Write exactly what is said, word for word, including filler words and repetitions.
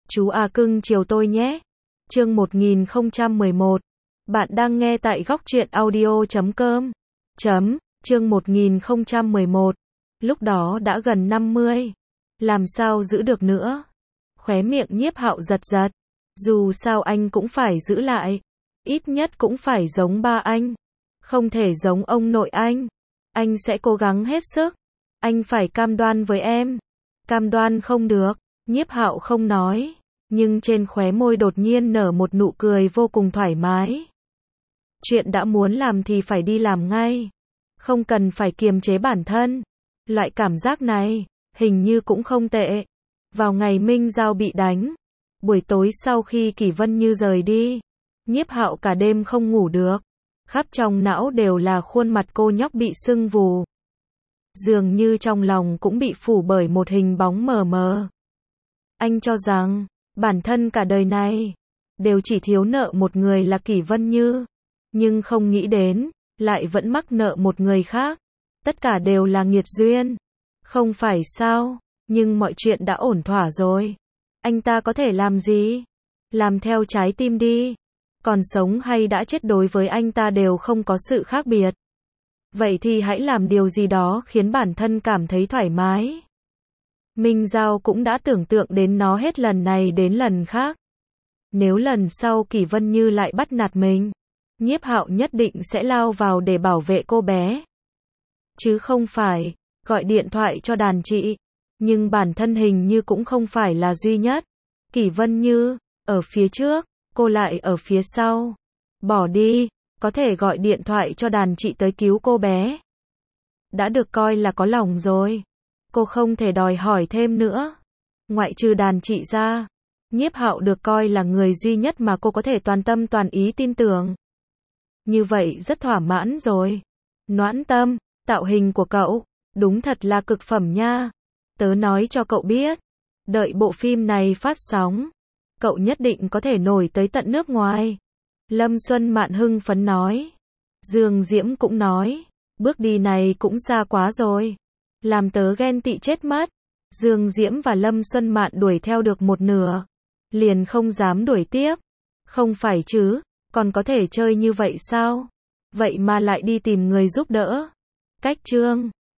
Chú A cưng chiều tôi nhé. Chương một nghìn không trăm mười một. Bạn đang nghe tại góc truyện audio chấm com. Chấm, chương một nghìn không trăm mười một. Lúc đó đã gần năm mươi. Làm sao giữ được nữa? Khóe miệng Nhiếp Hạo giật giật. Dù sao anh cũng phải giữ lại. Ít nhất cũng phải giống ba anh. Không thể giống ông nội anh. Anh sẽ cố gắng hết sức. Anh phải cam đoan với em. Cam đoan không được. Nhiếp Hạo không nói. Nhưng trên khóe môi đột nhiên nở một nụ cười vô cùng thoải mái. Chuyện đã muốn làm thì phải đi làm ngay. Không cần phải kiềm chế bản thân. Loại cảm giác này, hình như cũng không tệ. Vào ngày Minh Giao bị đánh, buổi tối sau khi Kỷ Vân Như rời đi, Nhiếp Hạo cả đêm không ngủ được. Khắp trong não đều là khuôn mặt cô nhóc bị sưng vù. Dường như trong lòng cũng bị phủ bởi một hình bóng mờ mờ. Anh cho rằng, bản thân cả đời này, đều chỉ thiếu nợ một người là Kỷ Vân Như. Nhưng không nghĩ đến, lại vẫn mắc nợ một người khác. Tất cả đều là nghiệt duyên. Không phải sao, nhưng mọi chuyện đã ổn thỏa rồi. Anh ta có thể làm gì? Làm theo trái tim đi. Còn sống hay đã chết đối với anh ta đều không có sự khác biệt. Vậy thì hãy làm điều gì đó khiến bản thân cảm thấy thoải mái. Minh Giao cũng đã tưởng tượng đến nó hết lần này đến lần khác. Nếu lần sau Kỷ Vân Như lại bắt nạt mình, Nhiếp Hạo nhất định sẽ lao vào để bảo vệ cô bé. Chứ không phải, gọi điện thoại cho đàn chị. Nhưng bản thân hình như cũng không phải là duy nhất. Kỷ Vân Như, ở phía trước, cô lại ở phía sau. Bỏ đi, có thể gọi điện thoại cho đàn chị tới cứu cô bé. Đã được coi là có lòng rồi. Cô không thể đòi hỏi thêm nữa. Ngoại trừ đàn chị ra, Nhiếp Hạo được coi là người duy nhất mà cô có thể toàn tâm toàn ý tin tưởng. Như vậy rất thỏa mãn rồi. Noãn Tâm, tạo hình của cậu, đúng thật là cực phẩm nha. Tớ nói cho cậu biết, đợi bộ phim này phát sóng, cậu nhất định có thể nổi tới tận nước ngoài. Lâm Xuân Mạn hưng phấn nói. Dương Diễm cũng nói, bước đi này cũng xa quá rồi. Làm tớ ghen tị chết mất. Dương Diễm và Lâm Xuân Mạn đuổi theo được một nửa, liền không dám đuổi tiếp. Không phải chứ, còn có thể chơi như vậy sao? Vậy mà lại đi tìm người giúp đỡ. Cách chương